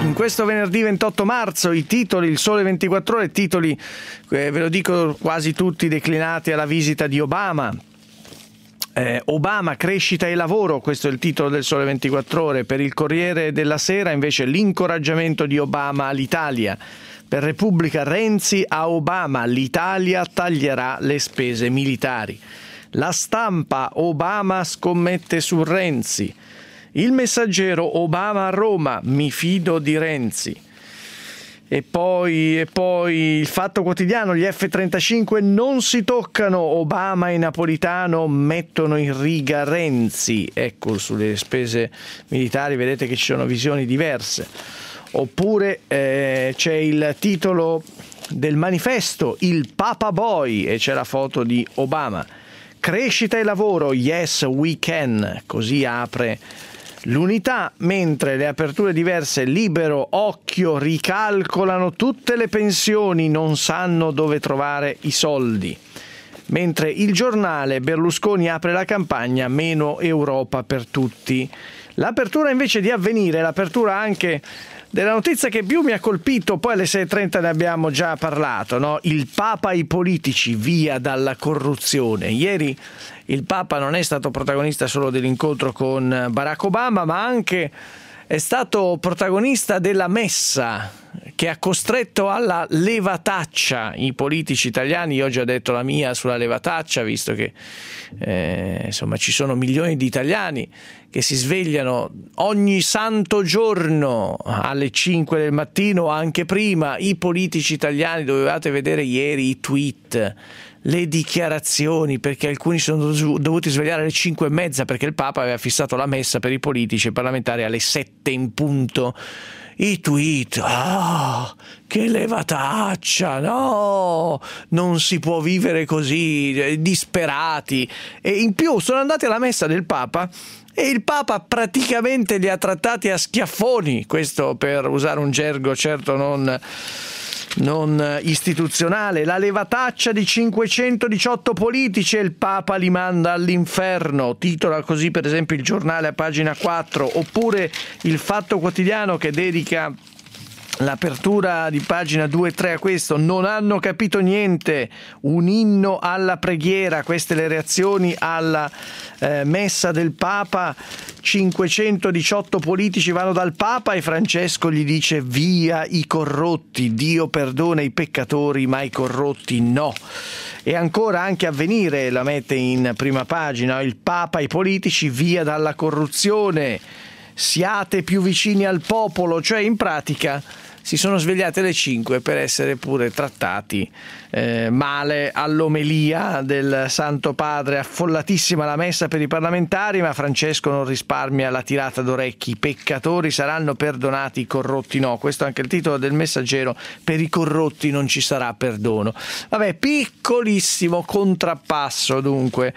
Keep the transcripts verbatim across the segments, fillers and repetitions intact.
In questo venerdì ventotto marzo i titoli, il Sole ventiquattro Ore, titoli, eh, ve lo dico quasi tutti, declinati alla visita di Obama. Eh, Obama, crescita e lavoro, questo è il titolo del Sole ventiquattro Ore. Per il Corriere della Sera invece l'incoraggiamento di Obama all'Italia. Per Repubblica, Renzi a Obama, l'Italia taglierà le spese militari. La Stampa, Obama scommette su Renzi. Il Messaggero, Obama a Roma, mi fido di Renzi. E poi, e poi il Fatto Quotidiano, gli effe trentacinque non si toccano, Obama e Napolitano mettono in riga Renzi. Ecco, sulle spese militari vedete che ci sono visioni diverse. Oppure eh, c'è il titolo del Manifesto, il Papa Boy, e c'è la foto di Obama. Crescita e lavoro, yes we can, così apre l'Unità, mentre le aperture diverse, Libero, Occhio, ricalcolano tutte le pensioni, non sanno dove trovare i soldi. Mentre Il Giornale, Berlusconi apre la campagna, meno Europa per tutti. L'apertura invece di Avvenire, l'apertura anche della notizia che più mi ha colpito, poi alle sei e trenta ne abbiamo già parlato, no? Il Papa ai politici, via dalla corruzione. Ieri il Papa non è stato protagonista solo dell'incontro con Barack Obama, ma anche è stato protagonista della messa che ha costretto alla levataccia i politici italiani. Io ho già detto la mia sulla levataccia, visto che eh, insomma ci sono milioni di italiani che si svegliano ogni santo giorno alle cinque del mattino, anche prima. I politici italiani, dovevate vedere ieri i tweet, le dichiarazioni, perché alcuni sono dovuti svegliare alle cinque e mezza perché il Papa aveva fissato la messa per i politici e parlamentari alle sette in punto. I tweet, ah, oh, che levataccia, no, non si può vivere così, disperati. E in più sono andati alla messa del Papa e il Papa praticamente li ha trattati a schiaffoni, questo per usare un gergo certo non... non istituzionale. La levataccia di cinquecentodiciotto politici e il Papa li manda all'inferno, titola così per esempio il Giornale a pagina quattro, oppure il Fatto Quotidiano che dedica l'apertura di pagina due e tre a questo. Non hanno capito niente, un inno alla preghiera, queste le reazioni alla eh, messa del Papa. Cinquecentodiciotto politici vanno dal Papa e Francesco gli dice via i corrotti, Dio perdona i peccatori ma i corrotti no. E ancora anche Avvenire la mette in prima pagina, il Papa e i politici via dalla corruzione, siate più vicini al popolo, cioè in pratica si sono svegliati alle cinque per essere pure trattati eh, male all'omelia del Santo Padre. Affollatissima la messa per i parlamentari, ma Francesco non risparmia la tirata d'orecchi. I peccatori saranno perdonati, i corrotti no. Questo è anche il titolo del Messaggero, per i corrotti non ci sarà perdono. Vabbè, piccolissimo contrappasso dunque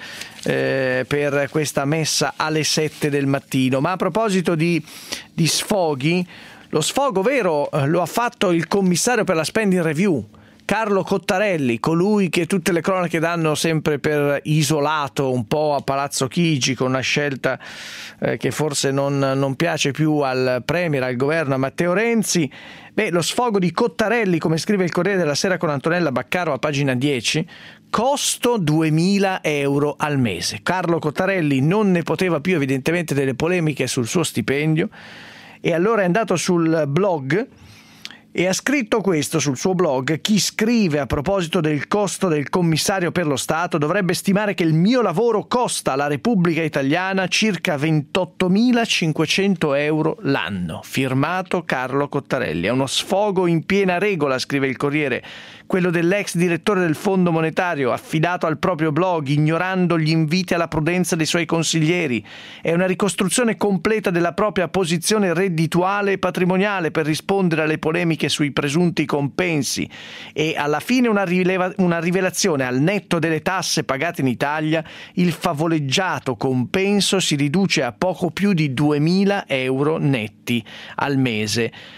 eh, per questa messa alle sette del mattino. Ma a proposito di, di sfoghi, lo sfogo vero lo ha fatto il commissario per la spending review, Carlo Cottarelli, colui che tutte le cronache danno sempre per isolato un po' a Palazzo Chigi, con una scelta eh, che forse non, non piace più al Premier, al governo, a Matteo Renzi. Beh, lo sfogo di Cottarelli, come scrive il Corriere della Sera con Antonella Baccaro a pagina dieci, costo duemila euro al mese. Carlo Cottarelli non ne poteva più evidentemente delle polemiche sul suo stipendio, e allora è andato sul blog e ha scritto questo sul suo blog: chi scrive a proposito del costo del commissario per lo Stato dovrebbe stimare che il mio lavoro costa alla Repubblica Italiana circa ventottomilacinquecento euro l'anno. Firmato Carlo Cottarelli. È uno sfogo in piena regola, scrive il Corriere, quello dell'ex direttore del Fondo Monetario, affidato al proprio blog, ignorando gli inviti alla prudenza dei suoi consiglieri. È una ricostruzione completa della propria posizione reddituale e patrimoniale per rispondere alle polemiche sui presunti compensi, e alla fine una, rileva- una rivelazione: al netto delle tasse pagate in Italia, il favoleggiato compenso si riduce a poco più di duemila euro netti al mese.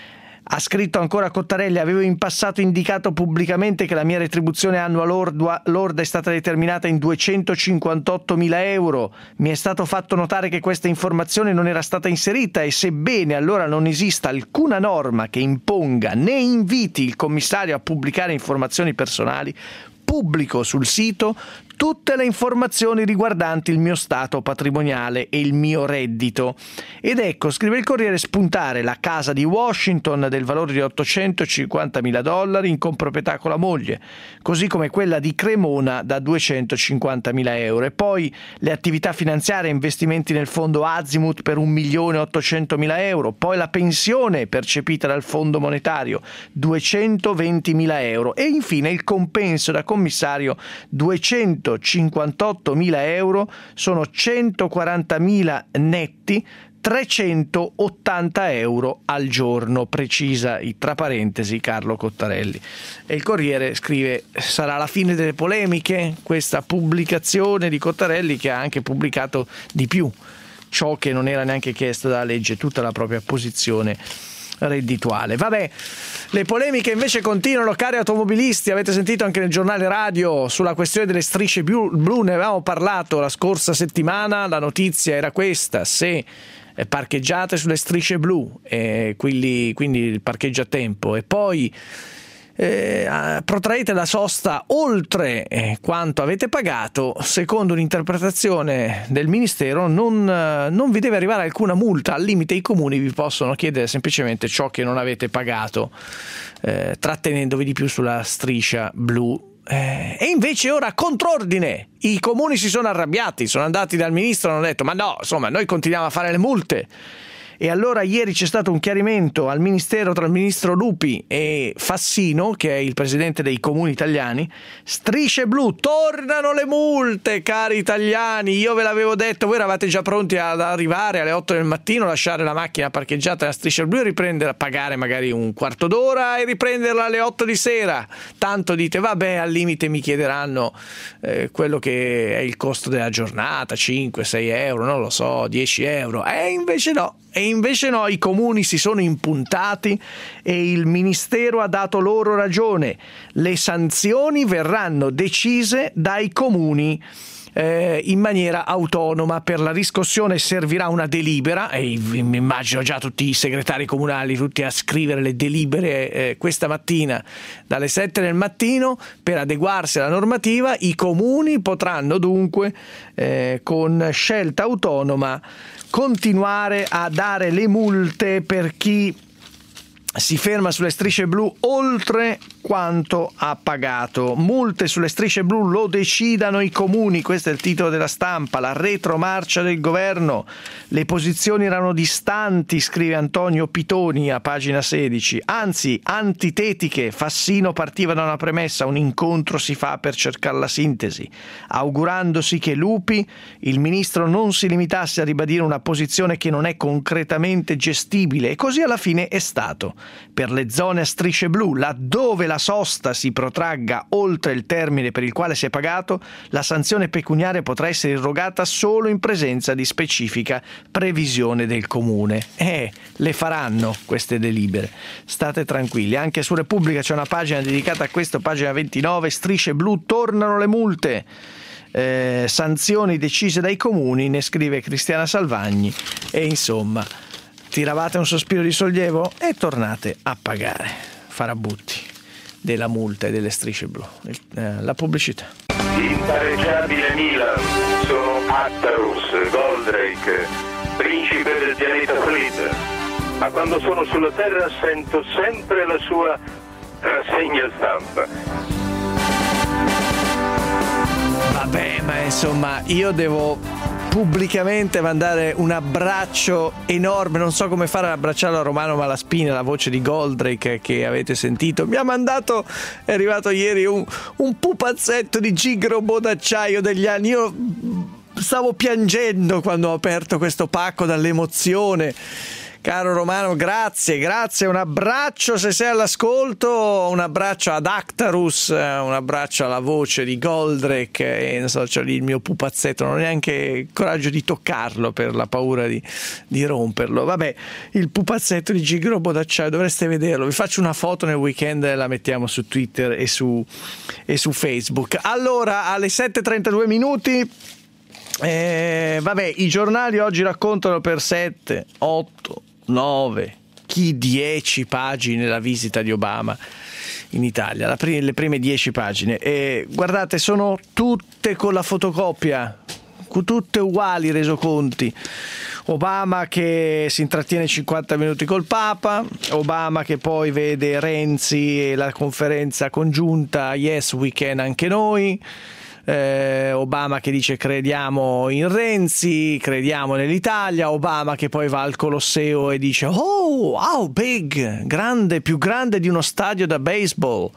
Ha scritto ancora Cottarelli: avevo in passato indicato pubblicamente che la mia retribuzione annua lorda, lorda è stata determinata in duecentocinquantottomila euro. Mi è stato fatto notare che questa informazione non era stata inserita e sebbene allora non esista alcuna norma che imponga né inviti il commissario a pubblicare informazioni personali, pubblico sul sito tutte le informazioni riguardanti il mio stato patrimoniale e il mio reddito. Ed ecco, scrive il Corriere, spuntare la casa di Washington del valore di ottocentocinquantamila dollari in comproprietà con la moglie, così come quella di Cremona da duecentocinquantamila euro, e poi le attività finanziarie e investimenti nel fondo Azimut per un milione ottocentomila euro, poi la pensione percepita dal fondo monetario duecentoventimila euro e infine il compenso da commissario duecentocinquantottomila euro, sono centoquarantamila netti, trecentottanta euro al giorno, precisa tra parentesi Carlo Cottarelli. E il Corriere scrive: sarà la fine delle polemiche questa pubblicazione di Cottarelli, che ha anche pubblicato di più ciò che non era neanche chiesto dalla legge, tutta la propria posizione reddituale. Vabbè, le polemiche invece continuano, cari automobilisti. Avete sentito anche nel giornale radio sulla questione delle strisce blu, blu ne avevamo parlato la scorsa settimana. La notizia era questa: se parcheggiate sulle strisce blu, eh, quindi, quindi il parcheggio a tempo, e poi Eh, protraete la sosta oltre eh, quanto avete pagato, secondo un'interpretazione del Ministero non, eh, non vi deve arrivare alcuna multa. Al limite i comuni vi possono chiedere semplicemente ciò che non avete pagato, eh, trattenendovi di più sulla striscia blu. Eh, e invece ora, contrordine, i comuni si sono arrabbiati, sono andati dal Ministro e hanno detto: ma no, insomma, noi continuiamo a fare le multe. E allora ieri c'è stato un chiarimento al Ministero tra il Ministro Lupi e Fassino, che è il presidente dei comuni italiani. Strisce blu, tornano le multe, cari italiani, io ve l'avevo detto, voi eravate già pronti ad arrivare alle otto del mattino, lasciare la macchina parcheggiata nella striscia blu e riprendere a pagare magari un quarto d'ora e riprenderla alle otto di sera. Tanto dite, vabbè, al limite mi chiederanno eh, quello che è il costo della giornata, cinque sei euro, non lo so, dieci euro, e invece no. E invece no, i comuni si sono impuntati e il Ministero ha dato loro ragione. Le sanzioni verranno decise dai comuni eh, in maniera autonoma. Per la riscossione servirà una delibera, e mi immagino già tutti i segretari comunali tutti a scrivere le delibere eh, questa mattina dalle sette del mattino per adeguarsi alla normativa. I comuni potranno dunque eh, con scelta autonoma continuare a dare le multe per chi si ferma sulle strisce blu oltre quanto ha pagato. Multe sulle strisce blu lo decidano i comuni, questo è il titolo della Stampa. La retromarcia del governo, le posizioni erano distanti, scrive Antonio Pitoni a pagina sedici, anzi antitetiche. Fassino partiva da una premessa: un incontro si fa per cercare la sintesi, augurandosi che Lupi, il ministro, non si limitasse a ribadire una posizione che non è concretamente gestibile, e così alla fine è stato. Per le zone a strisce blu, laddove la sosta si protragga oltre il termine per il quale si è pagato, la sanzione pecuniaria potrà essere irrogata solo in presenza di specifica previsione del comune. Eh, le faranno queste delibere, state tranquilli. Anche su Repubblica c'è una pagina dedicata a questo, pagina ventinove, strisce blu, tornano le multe. Eh, sanzioni decise dai comuni, ne scrive Cristiana Salvagni, e insomma tiravate un sospiro di sollievo e tornate a pagare farabutti della multa e delle strisce blu. Eh, la pubblicità. Impareggiabile Milan, sono Actarus, Goldrake, principe del pianeta Fleet, ma quando sono sulla Terra sento sempre la sua rassegna stampa. Vabbè, ma insomma, io devo pubblicamente mandare un abbraccio enorme, non so come fare ad abbracciarlo a Romano Malaspina, la voce di Goldrake che avete sentito. Mi ha mandato, è arrivato ieri un, un pupazzetto di Gigrobo d'acciaio degli anni. Io stavo piangendo quando ho aperto questo pacco dall'emozione. Caro Romano, grazie, grazie, un abbraccio se sei all'ascolto, un abbraccio ad Actarus, un abbraccio alla voce di Goldrake, e non so, c'ho lì il mio pupazzetto, non ho neanche il coraggio di toccarlo per la paura di, di romperlo. Vabbè, il pupazzetto di Gigrobo d'acciaio, dovreste vederlo, vi faccio una foto nel weekend e la mettiamo su Twitter e su, e su Facebook. Allora, alle sette e trentadue minuti, eh, vabbè, i giornali oggi raccontano per sette, otto, nove, chi dieci pagine la visita di Obama in Italia, la prim- le prime dieci pagine, e guardate, sono tutte con la fotocopia, tutte uguali, resoconti. Obama che si intrattiene cinquanta minuti col Papa, Obama che poi vede Renzi e la conferenza congiunta Yes We Can anche noi, Eh, Obama che dice crediamo in Renzi, crediamo nell'Italia, Obama che poi va al Colosseo e dice oh, wow, big, grande, più grande di uno stadio da baseball,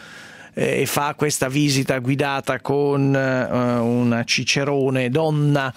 eh, e fa questa visita guidata con uh, una cicerone donna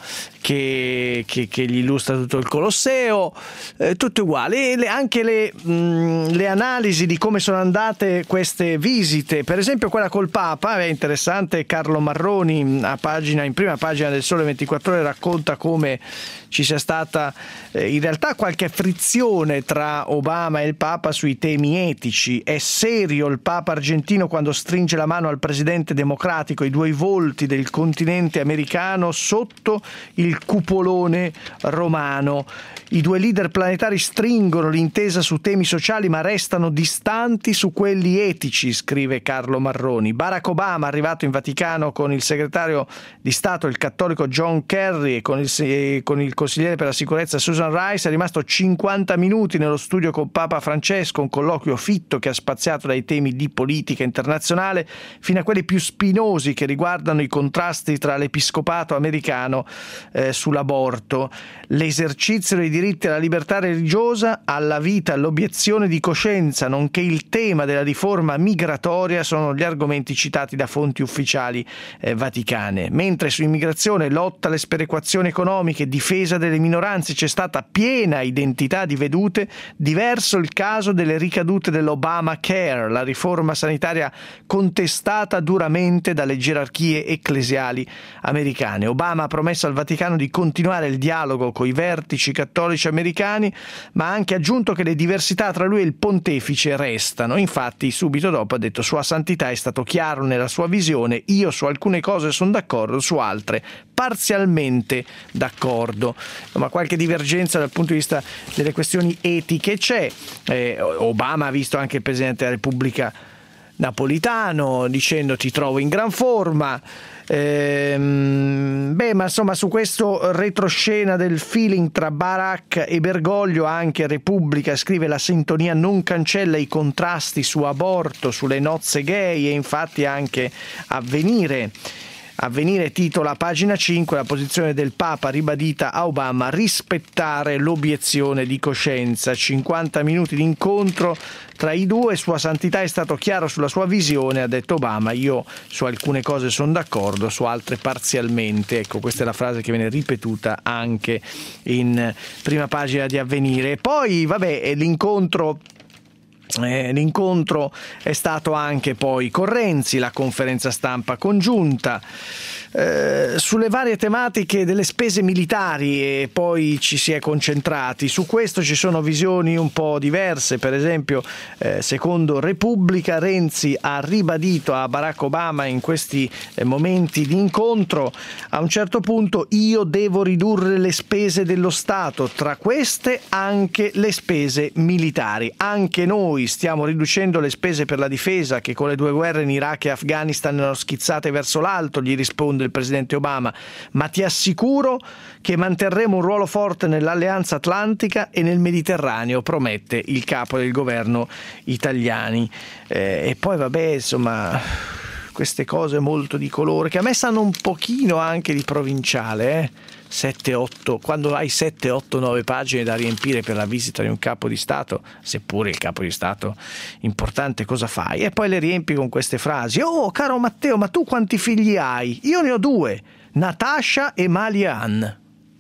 che, che, che gli illustra tutto il Colosseo, eh, tutto uguale, e le, anche le, mh, le analisi di come sono andate queste visite, per esempio quella col Papa, è interessante. Carlo Marroni a pagina, in prima pagina del Sole ventiquattro Ore racconta come ci sia stata eh, in realtà qualche frizione tra Obama e il Papa sui temi etici. È serio il Papa argentino quando stringe la mano al presidente democratico, i due volti del continente americano sotto il cupolone romano. I due leader planetari stringono l'intesa su temi sociali ma restano distanti su quelli etici, scrive Carlo Marroni. Barack Obama, arrivato in Vaticano con il segretario di Stato, il cattolico John Kerry, e con il, e con il consigliere per la sicurezza Susan Rice, è rimasto cinquanta minuti nello studio con Papa Francesco, un colloquio fitto che ha spaziato dai temi di politica internazionale fino a quelli più spinosi che riguardano i contrasti tra l'episcopato americano eh, sull'aborto, l'esercizio dei diritti alla libertà religiosa, alla vita, all'obiezione di coscienza, nonché il tema della riforma migratoria sono gli argomenti citati da fonti ufficiali eh, vaticane. Mentre su immigrazione, lotta alle sperequazioni economiche, difesa delle minoranze c'è stata piena identità di vedute, diverso il caso delle ricadute dell'Obamacare, la riforma sanitaria contestata duramente dalle gerarchie ecclesiali americane. Obama ha promesso al Vaticano di continuare il dialogo con i vertici cattolici americani, ma ha anche aggiunto che le diversità tra lui e il pontefice restano. Infatti subito dopo ha detto: Sua Santità è stato chiaro nella sua visione, io su alcune cose sono d'accordo, su altre parzialmente d'accordo. Ma qualche divergenza dal punto di vista delle questioni etiche c'è. eh, Obama ha visto anche il Presidente della Repubblica Napolitano dicendo ti trovo in gran forma. Ehm, beh, ma insomma, su questo retroscena del feeling tra Barack e Bergoglio, anche Repubblica scrive: la sintonia non cancella i contrasti su aborto, sulle nozze gay, e infatti anche Avvenire Avvenire titola a pagina cinque la posizione del Papa ribadita a Obama: rispettare l'obiezione di coscienza. cinquanta minuti di incontro tra i due, Sua Santità è stato chiaro sulla sua visione, ha detto Obama, io su alcune cose sono d'accordo, su altre parzialmente. Ecco, questa è la frase che viene ripetuta anche in prima pagina di Avvenire. E poi, vabbè, l'incontro Eh, l'incontro è stato anche poi con Renzi, la conferenza stampa congiunta eh, sulle varie tematiche delle spese militari, e poi ci si è concentrati su questo. Ci sono visioni un po' diverse. Per esempio, eh, secondo Repubblica, Renzi ha ribadito a Barack Obama in questi eh, momenti di incontro, a un certo punto: io devo ridurre le spese dello Stato, tra queste anche le spese militari. Anche noi stiamo riducendo le spese per la difesa, che con le due guerre in Iraq e Afghanistan erano schizzate verso l'alto, gli risponde il presidente Obama, ma ti assicuro che manterremo un ruolo forte nell'Alleanza Atlantica e nel Mediterraneo, promette il capo del governo italiani. Eh, e poi vabbè, insomma, queste cose molto di colore che a me sanno un pochino anche di provinciale, eh? sette otto, quando hai sette otto nove pagine da riempire per la visita di un capo di Stato, seppure il capo di Stato importante, cosa fai? E poi le riempi con queste frasi: oh caro Matteo, ma tu quanti figli hai? Io ne ho due, Natasha e Malian.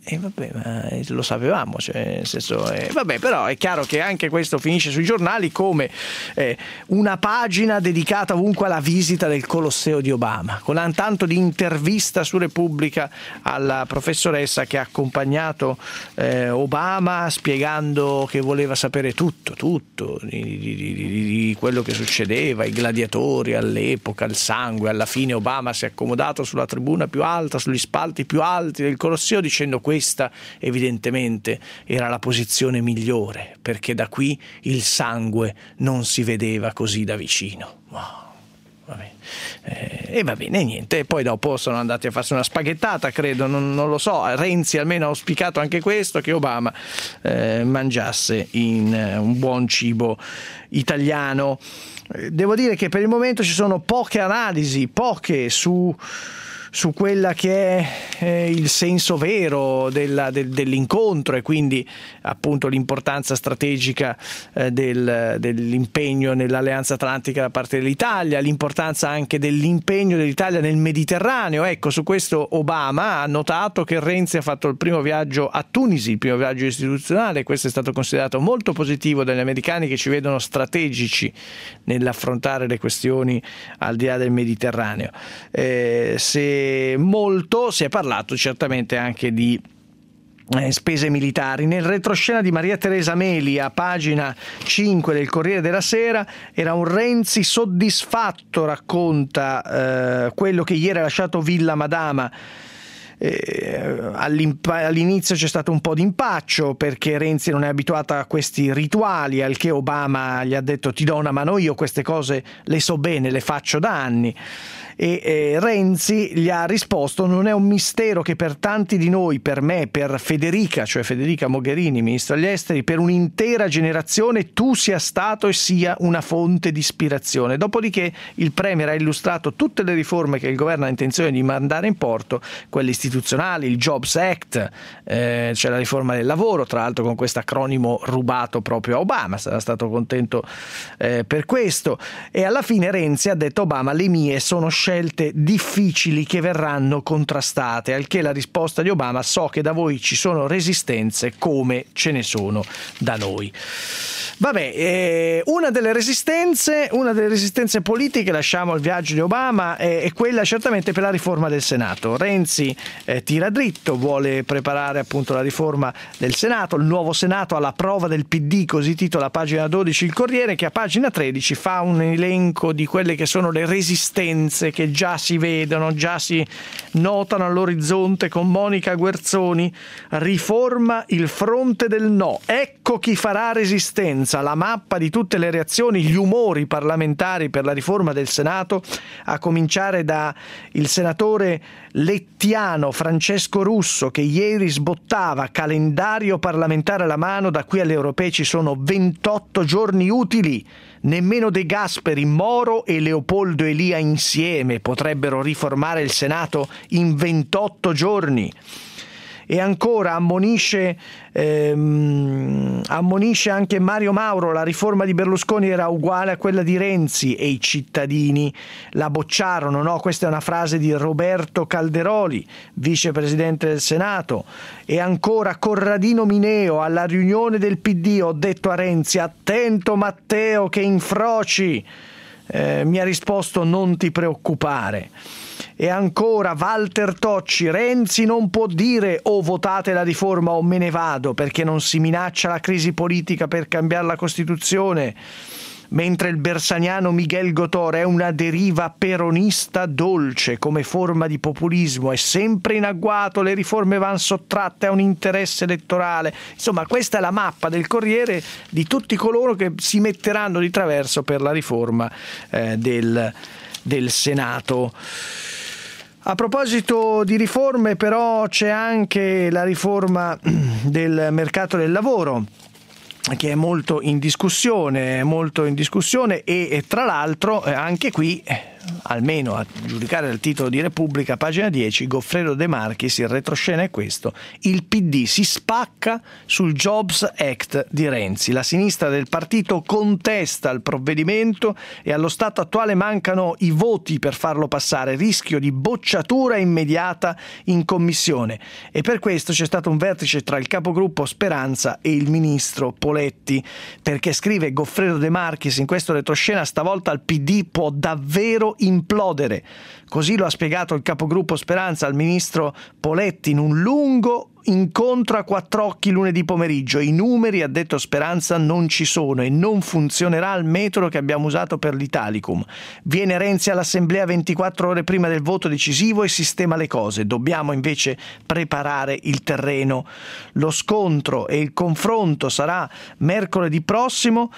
E vabbè, ma lo sapevamo, cioè, nel senso, eh, vabbè, però è chiaro che anche questo finisce sui giornali come eh, una pagina dedicata ovunque alla visita del Colosseo di Obama, con un tanto di intervista su Repubblica alla professoressa che ha accompagnato eh, Obama, spiegando che voleva sapere tutto, tutto di, di, di, di quello che succedeva, i gladiatori all'epoca, il sangue. Alla fine Obama si è accomodato sulla tribuna più alta, sugli spalti più alti del Colosseo, dicendo questa evidentemente era la posizione migliore, perché da qui il sangue non si vedeva così da vicino. Wow. Vabbè. Eh, e va bene, niente. E poi dopo sono andati a farsi una spaghettata, credo, non, non lo so. Renzi almeno ha auspicato anche questo, che Obama eh, mangiasse in eh, un buon cibo italiano. Eh, devo dire che per il momento ci sono poche analisi, poche su su quella che è eh, il senso vero della, del, dell'incontro, e quindi appunto l'importanza strategica eh, del, dell'impegno nell'Alleanza Atlantica da parte dell'Italia, l'importanza anche dell'impegno dell'Italia nel Mediterraneo. Ecco, su questo Obama ha notato che Renzi ha fatto il primo viaggio a Tunisi, il primo viaggio istituzionale. Questo è stato considerato molto positivo dagli americani, che ci vedono strategici nell'affrontare le questioni al di là del Mediterraneo. Eh, se molto si è parlato certamente anche di eh, spese militari. Nel retroscena di Maria Teresa Meli, a pagina cinque del Corriere della Sera, era un Renzi soddisfatto, racconta eh, quello che ieri ha lasciato Villa Madama. Eh, all'inizio c'è stato un po' di impaccio, perché Renzi non è abituato a questi rituali, al che Obama gli ha detto: ti do una mano io, queste cose le so bene, le faccio da anni. E eh, Renzi gli ha risposto: non è un mistero che per tanti di noi, per me, per Federica, cioè Federica Mogherini, ministro degli esteri, per un'intera generazione tu sia stato e sia una fonte di ispirazione. Dopodiché il Premier ha illustrato tutte le riforme che il governo ha intenzione di mandare in porto, quelle istituzionali, il Jobs Act, eh, cioè la riforma del lavoro, tra l'altro con questo acronimo rubato proprio a Obama, sarà stato contento eh, per questo. E alla fine Renzi ha detto: Obama, le mie sono scelte difficili che verranno contrastate, al che la risposta di Obama: so che da voi ci sono resistenze come ce ne sono da noi. Vabbè, eh, una delle resistenze, una delle resistenze politiche, lasciamo il viaggio di Obama, è, è quella certamente per la riforma del Senato. Renzi eh, tira dritto, vuole preparare appunto la riforma del Senato, il nuovo Senato alla prova del P D, così titola pagina dodici il Corriere, che a pagina tredici fa un elenco di quelle che sono le resistenze che già si vedono, già si notano all'orizzonte, con Monica Guerzoni: riforma il fronte del no, ecco chi farà resistenza. La mappa di tutte le reazioni, gli umori parlamentari per la riforma del Senato, a cominciare da il senatore lettiano Francesco Russo, che ieri sbottava: calendario parlamentare alla mano, da qui alle europee ci sono ventotto giorni utili, nemmeno De Gasperi, Moro e Leopoldo Elia insieme potrebbero riformare il Senato in ventotto giorni. E ancora ammonisce, ehm, ammonisce anche Mario Mauro: la riforma di Berlusconi era uguale a quella di Renzi e i cittadini la bocciarono. No, questa è una frase di Roberto Calderoli, vicepresidente del Senato. E ancora Corradino Mineo: alla riunione del P D ho detto a Renzi: attento Matteo che infroci. Eh, mi ha risposto: non ti preoccupare. E ancora Walter Tocci: Renzi non può dire o votate la riforma o me ne vado, perché non si minaccia la crisi politica per cambiare la Costituzione. Mentre il bersaniano Miguel Gotor: è una deriva peronista dolce come forma di populismo, è sempre in agguato, le riforme vanno sottratte a un interesse elettorale. Insomma, questa è la mappa del Corriere di tutti coloro che si metteranno di traverso per la riforma eh, del, del Senato. A proposito di riforme, però, c'è anche la riforma del mercato del lavoro, che è molto in discussione, molto in discussione e, e tra l'altro anche qui almeno a giudicare dal titolo di Repubblica, pagina dieci, Goffredo De Marchis, il retroscena è questo: il P D si spacca sul Jobs Act di Renzi, la sinistra del partito contesta il provvedimento e allo stato attuale mancano i voti per farlo passare, rischio di bocciatura immediata in commissione, e per questo c'è stato un vertice tra il capogruppo Speranza e il ministro Poletti, perché scrive Goffredo De Marchis in questo retroscena, stavolta il P D può davvero implodere. Così lo ha spiegato il capogruppo Speranza al ministro Poletti in un lungo incontro a quattro occhi lunedì pomeriggio. I numeri, ha detto Speranza, non ci sono e non funzionerà il metodo che abbiamo usato per l'Italicum. Viene Renzi all'assemblea ventiquattro ore prima del voto decisivo e sistema le cose. Dobbiamo invece preparare il terreno. Lo scontro e il confronto sarà mercoledì prossimo.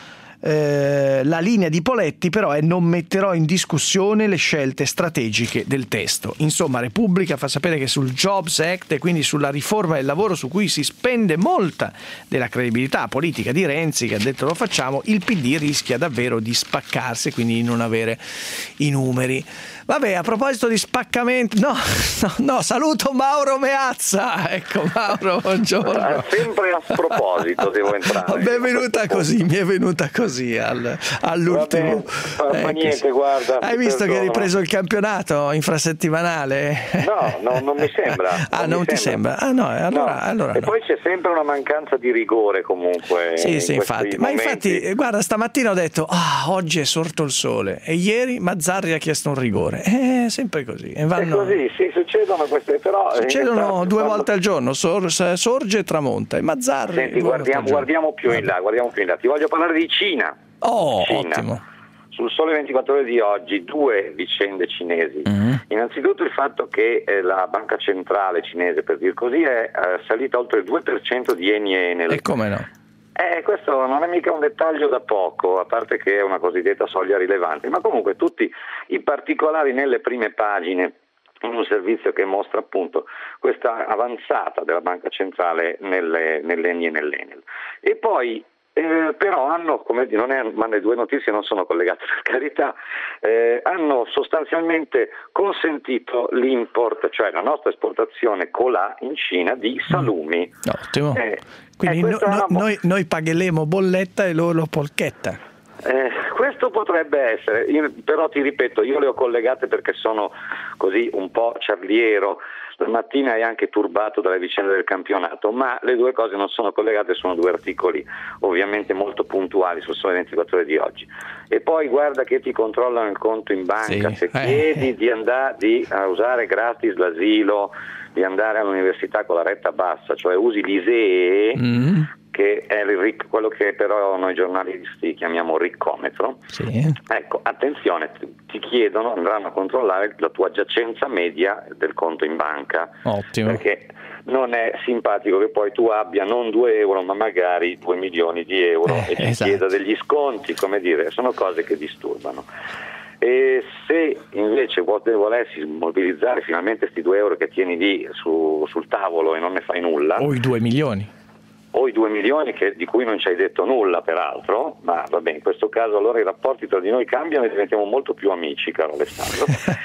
Eh, la linea di Poletti però è: non metterò in discussione le scelte strategiche del testo. Insomma, Repubblica fa sapere che sul Jobs Act e quindi sulla riforma del lavoro, su cui si spende molta della credibilità politica di Renzi, che ha detto lo facciamo, il P D rischia davvero di spaccarsi e quindi di non avere i numeri. Vabbè, a proposito di spaccamento, no, no, no, saluto Mauro Meazza. Ecco, Mauro, buongiorno. Sempre a sproposito devo entrare. Benvenuta così, mi è venuta così al, all'ultimo. Vabbè, eh, ma niente, sì. Guarda. Hai visto perdono. Che hai ripreso il campionato infrasettimanale? No, no, non mi sembra. Non ah, non mi ti sembra. sembra? Ah, no, allora, no. allora E no. poi c'è sempre una mancanza di rigore comunque. Sì, in sì, infatti. momenti. Ma infatti, guarda, stamattina ho detto, ah, oggi è sorto il sole. E ieri Mazzarri ha chiesto un rigore. È sempre così. E vanno... È così, sì, succedono queste, però... Succedono due quando... volte al giorno, sor- sorge e tramonta. E Mazzarri... Senti, guardiamo, guardiamo più in là, guardiamo più in là. Ti voglio parlare di Cina. Oh, Cina. Ottimo. Sul Sole ventiquattro Ore di oggi, due vicende cinesi. Mm-hmm. Innanzitutto il fatto che eh, la banca centrale cinese, per dir così, è eh, salita oltre il due per cento di Eni e Enel. E come no? Eh, questo non è mica un dettaglio da poco, a parte che è una cosiddetta soglia rilevante, ma comunque tutti i particolari nelle prime pagine in un servizio che mostra appunto questa avanzata della banca centrale nelle, nell'Eni e nell'Enel. E poi eh, però hanno, come dire, non è, ma le due notizie non sono collegate per carità, eh, hanno sostanzialmente consentito l'import, cioè la nostra esportazione colà in Cina di salumi. Ottimo. Eh, Quindi eh, no, no, noi, noi pagheremo bolletta e loro polchetta. Eh, questo potrebbe essere, io, però ti ripeto, io le ho collegate perché sono così un po' ciarliero, la mattina è anche turbato dalle vicende del campionato, ma le due cose non sono collegate, sono due articoli ovviamente molto puntuali sul Sole ventiquattro Ore di oggi. E poi guarda che ti controllano il conto in banca, sì. Se eh. chiedi di andare di uh, usare gratis l'asilo, di andare all'università con la retta bassa, cioè usi l'I S E E, mm. che è il R I C, quello che però noi giornalisti chiamiamo riccometro. Sì. Ecco, attenzione, ti chiedono, andranno a controllare la tua giacenza media del conto in banca. Ottimo. Perché non è simpatico che poi tu abbia non due euro ma magari due milioni di euro eh, e ti esatto. chieda degli sconti, come dire, sono cose che disturbano. E se invece volessi mobilizzare finalmente questi due euro che tieni lì su, sul tavolo e non ne fai nulla, o i due milioni o i due milioni che, di cui non ci hai detto nulla peraltro, ma va bene, in questo caso allora i rapporti tra di noi cambiano e diventiamo molto più amici, caro Alessandro.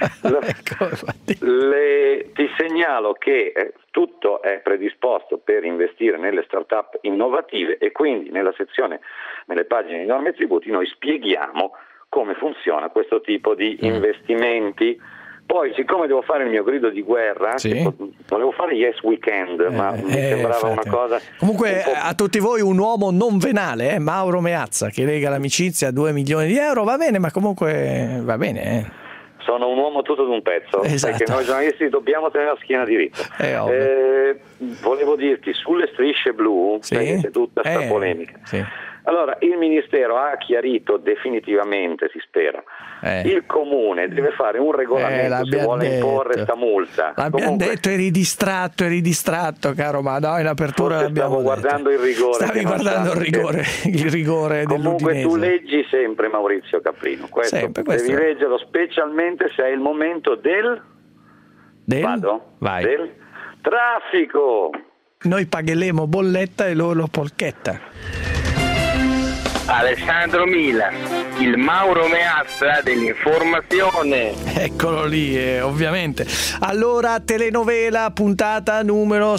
Le, ti segnalo che eh, tutto è predisposto per investire nelle start-up innovative e quindi nella sezione, nelle pagine di norme e tributi, noi spieghiamo come funziona questo tipo di mm. investimenti. Poi, siccome devo fare il mio grido di guerra, sì. tipo, volevo fare Yes Weekend, eh, ma mi eh, sembrava infatti. una cosa... Comunque a tutti voi un uomo non venale, eh? Mauro Meazza, che lega l'amicizia a due milioni di euro, va bene, ma comunque va bene. Eh. Sono un uomo tutto d'un pezzo, esatto. Perché noi giornalisti dobbiamo tenere la schiena diritta. Eh, volevo dirti, sulle strisce blu, sì. C'è tutta questa eh, polemica. Sì. Allora, il Ministero ha chiarito definitivamente, si spera, eh. il Comune deve fare un regolamento eh, se vuole detto. imporre sta multa. L'abbiamo Comunque, detto, eri distratto, eri distratto, caro, ma no, in apertura l'abbiamo stavo detto. guardando il rigore. Stavi guardando il rigore, il rigore Comunque dell'Udinese. tu leggi sempre Maurizio Caprino, questo sempre, questo devi leggerlo specialmente se è il momento del... Del? Vado? Vai. Del traffico. Noi pagheremo bolletta e loro polchetta. Alessandro Mila. il Mauro Meazza dell'informazione. Eccolo lì, eh, ovviamente. Allora, telenovela, puntata numero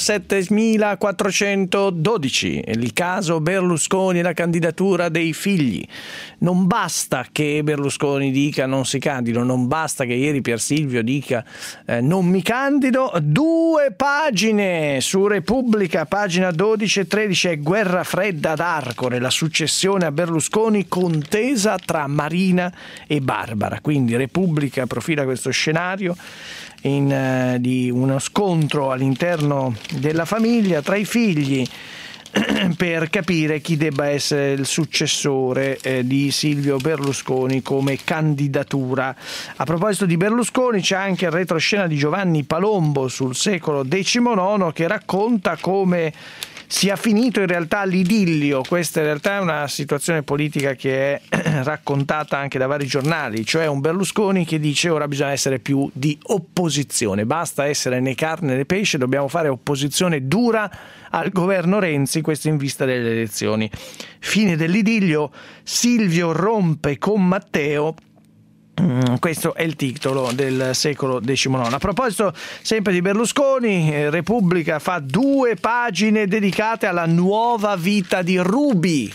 settemilaquattrocentododici, il caso Berlusconi e la candidatura dei figli. Non basta che Berlusconi dica non si candido, non basta che ieri Pier Silvio dica eh, non mi candido. Due pagine su Repubblica, pagina dodici e tredici, è guerra fredda ad Arcore, la successione a Berlusconi, contesa tra Marina e Barbara. Quindi Repubblica profila questo scenario in, eh, di uno scontro all'interno della famiglia tra i figli per capire chi debba essere il successore eh, di Silvio Berlusconi come candidatura. A proposito di Berlusconi, c'è anche il retroscena di Giovanni Palombo sul secolo diciannove che racconta come sia finito in realtà l'idillio. Questa in realtà è una situazione politica che è raccontata anche da vari giornali, cioè un Berlusconi che dice ora bisogna essere più di opposizione, basta essere né carne né pesce, dobbiamo fare opposizione dura al governo Renzi, questo in vista delle elezioni. Fine dell'idillio, Silvio rompe con Matteo. Questo è il titolo del secolo diciannove. A proposito sempre di Berlusconi, Repubblica fa due pagine dedicate alla nuova vita di Ruby.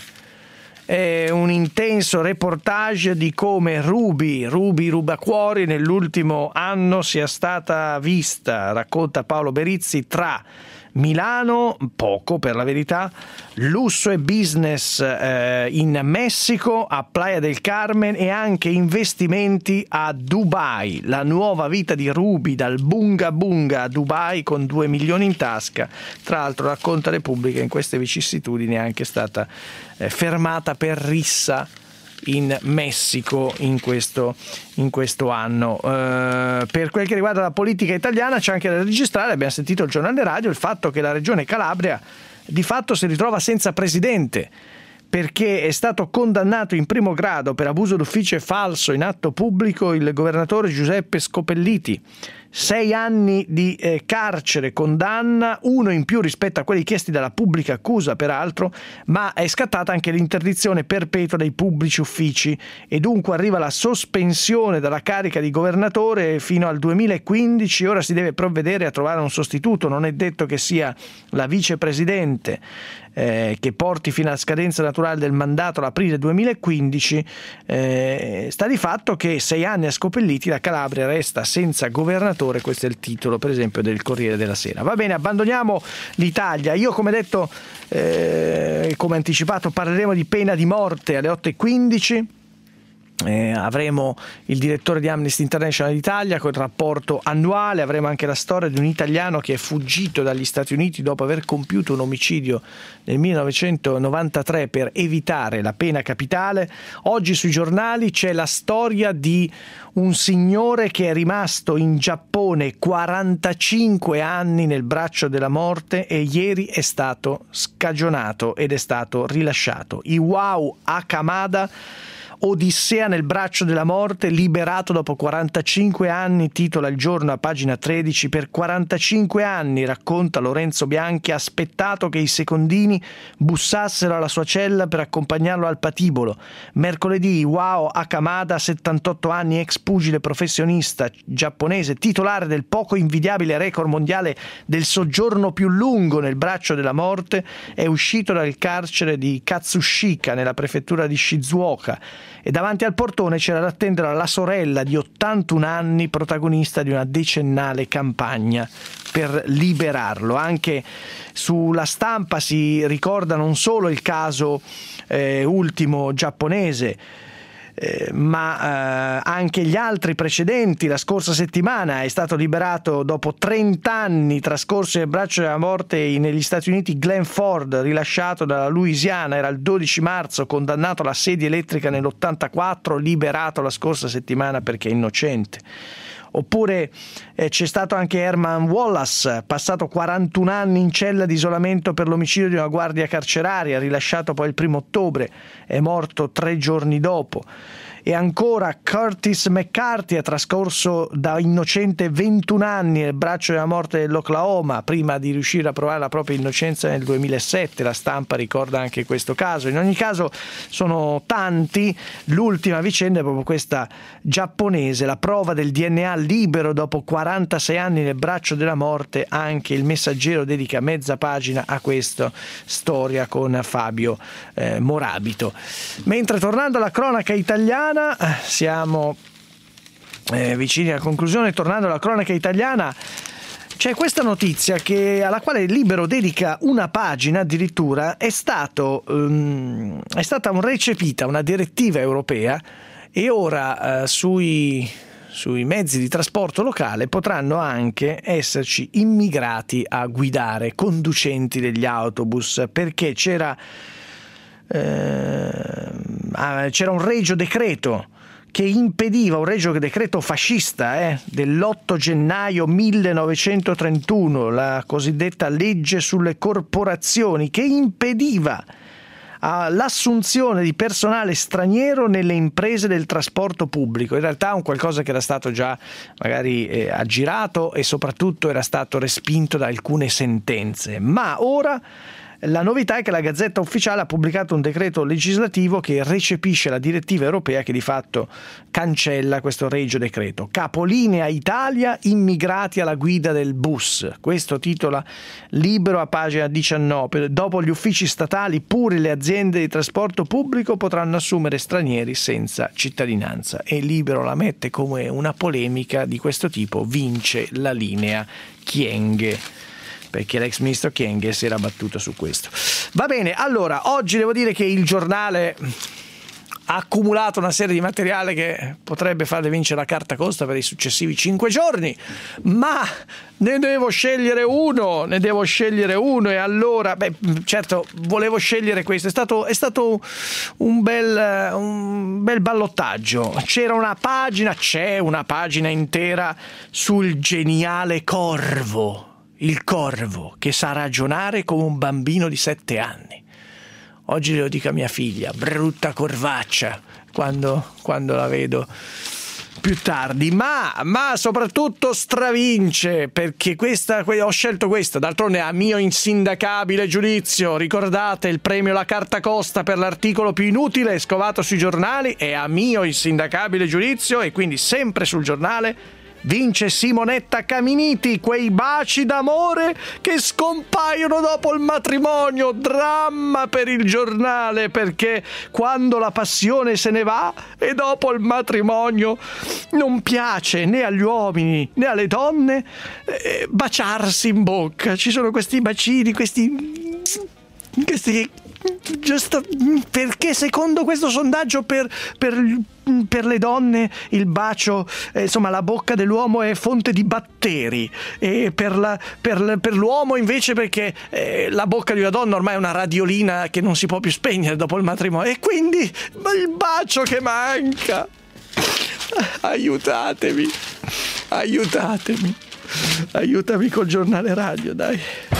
È un intenso reportage di come Ruby, Ruby Rubacuori, nell'ultimo anno sia stata vista, racconta Paolo Berizzi, tra Milano, poco per la verità, lusso e business eh, in Messico, a Playa del Carmen, e anche investimenti a Dubai. La nuova vita di Ruby dal bunga bunga a Dubai con due milioni in tasca. Tra l'altro, racconta Repubblica, in queste vicissitudini è anche stata eh, fermata per rissa in Messico in questo, in questo anno. Uh, per quel che riguarda la politica italiana c'è anche da registrare, abbiamo sentito il giornale radio, il fatto che la regione Calabria di fatto si ritrova senza presidente, perché è stato condannato in primo grado per abuso d'ufficio e falso in atto pubblico il governatore Giuseppe Scopelliti. Sei anni di eh, carcere, condanna, uno in più rispetto a quelli chiesti dalla pubblica accusa peraltro, ma è scattata anche l'interdizione perpetua dei pubblici uffici e dunque arriva la sospensione dalla carica di governatore fino al duemilaquindici. Ora si deve provvedere a trovare un sostituto, non è detto che sia la vicepresidente eh, che porti fino alla scadenza naturale del mandato all'aprile duemilaquindici. Eh, sta di fatto che sei anni a Scopelliti la Calabria resta senza governatore. Questo è il titolo per esempio del Corriere della Sera. Va bene, abbandoniamo l'Italia. Io come detto, eh, come anticipato, parleremo di pena di morte alle otto e quindici. Eh, avremo il direttore di Amnesty International Italia con il rapporto annuale, avremo anche la storia di un italiano che è fuggito dagli Stati Uniti dopo aver compiuto un omicidio nel millenovecentonovantatré per evitare la pena capitale. Oggi sui giornali c'è la storia di un signore che è rimasto in Giappone quarantacinque anni nel braccio della morte e ieri è stato scagionato ed è stato rilasciato. Iwao Akamada, Odissea nel braccio della morte, liberato dopo quarantacinque anni, titola Il Giorno a pagina tredici. Per quarantacinque anni, racconta Lorenzo Bianchi, ha aspettato che i secondini bussassero alla sua cella per accompagnarlo al patibolo. Mercoledì Iwao Akamada, settantotto anni, ex pugile professionista giapponese, titolare del poco invidiabile record mondiale del soggiorno più lungo nel braccio della morte, è uscito dal carcere di Katsushika nella prefettura di Shizuoka. E davanti al portone c'era da attendere la sorella di ottantuno anni, protagonista di una decennale campagna per liberarlo. Anche sulla stampa si ricorda non solo il caso eh, ultimo giapponese, Eh, ma eh, anche gli altri precedenti. La scorsa settimana è stato liberato dopo trenta anni trascorsi nel braccio della morte negli Stati Uniti Glenn Ford, rilasciato dalla Louisiana, era il dodici marzo, condannato alla sedia elettrica nell'ottantaquattro, liberato la scorsa settimana perché è innocente. Oppure eh, c'è stato anche Herman Wallace, passato quarantuno anni in cella di isolamento per l'omicidio di una guardia carceraria, rilasciato poi il primo ottobre, è morto tre giorni dopo. E ancora Curtis McCarthy ha trascorso da innocente ventuno anni nel braccio della morte dell'Oklahoma prima di riuscire a provare la propria innocenza nel duemilasette. La stampa ricorda anche questo caso. In ogni caso sono tanti. L'ultima vicenda è proprio questa giapponese, la prova del D N A libero dopo quarantasei anni nel braccio della morte. Anche il Messaggero dedica mezza pagina a questa storia con Fabio eh, Morabito. Mentre, tornando alla cronaca italiana, siamo eh, vicini alla conclusione. Tornando alla cronaca italiana, c'è questa notizia che, alla quale il Libero dedica una pagina addirittura. È stato um, è stata un recepita una direttiva europea e ora uh, sui sui mezzi di trasporto locale potranno anche esserci immigrati a guidare, conducenti degli autobus, perché c'era Uh, c'era un regio decreto che impediva, un regio decreto fascista eh, dell'otto gennaio millenovecentotrentuno, la cosiddetta legge sulle corporazioni, che impediva uh, l'assunzione di personale straniero nelle imprese del trasporto pubblico. In realtà è un qualcosa che era stato già magari eh, aggirato e soprattutto era stato respinto da alcune sentenze, ma ora la novità è che la Gazzetta Ufficiale ha pubblicato un decreto legislativo che recepisce la direttiva europea, che di fatto cancella questo regio decreto. Capolinea Italia, immigrati alla guida del bus. Questo titola Libero a pagina diciannove. Dopo gli uffici statali, pure le aziende di trasporto pubblico potranno assumere stranieri senza cittadinanza. E Libero la mette come una polemica di questo tipo: vince la linea Kyenge, perché l'ex ministro Kyenge si era battuto su questo. Va bene, allora, oggi devo dire che il giornale ha accumulato una serie di materiale che potrebbe farle vincere la carta costa per i successivi cinque giorni, ma ne devo scegliere uno, ne devo scegliere uno e allora, beh, certo, volevo scegliere questo. È stato, è stato un bel, un bel ballottaggio. C'era una pagina, c'è una pagina intera sul geniale Corvo. Il corvo che sa ragionare come un bambino di sette anni. Oggi lo dico a mia figlia, brutta corvaccia, quando, quando la vedo più tardi, ma, ma soprattutto stravince, perché questa, ho scelto questa, d'altronde a mio insindacabile giudizio. Ricordate il premio La Carta Costa per l'articolo più inutile scovato sui giornali? E a mio insindacabile giudizio, e quindi sempre sul giornale, vince Simonetta Caminiti, quei baci d'amore che scompaiono dopo il matrimonio. Dramma per il giornale, perché quando la passione se ne va e dopo il matrimonio non piace né agli uomini né alle donne eh, baciarsi in bocca. Ci sono questi bacini, questi questi giusto perché secondo questo sondaggio per, per, per le donne il bacio, eh, insomma la bocca dell'uomo è fonte di batteri, e per, la, per, per l'uomo invece perché eh, la bocca di una donna ormai è una radiolina che non si può più spegnere dopo il matrimonio, e quindi il bacio che manca. Aiutatemi, aiutatemi, aiutami col giornale radio, dai.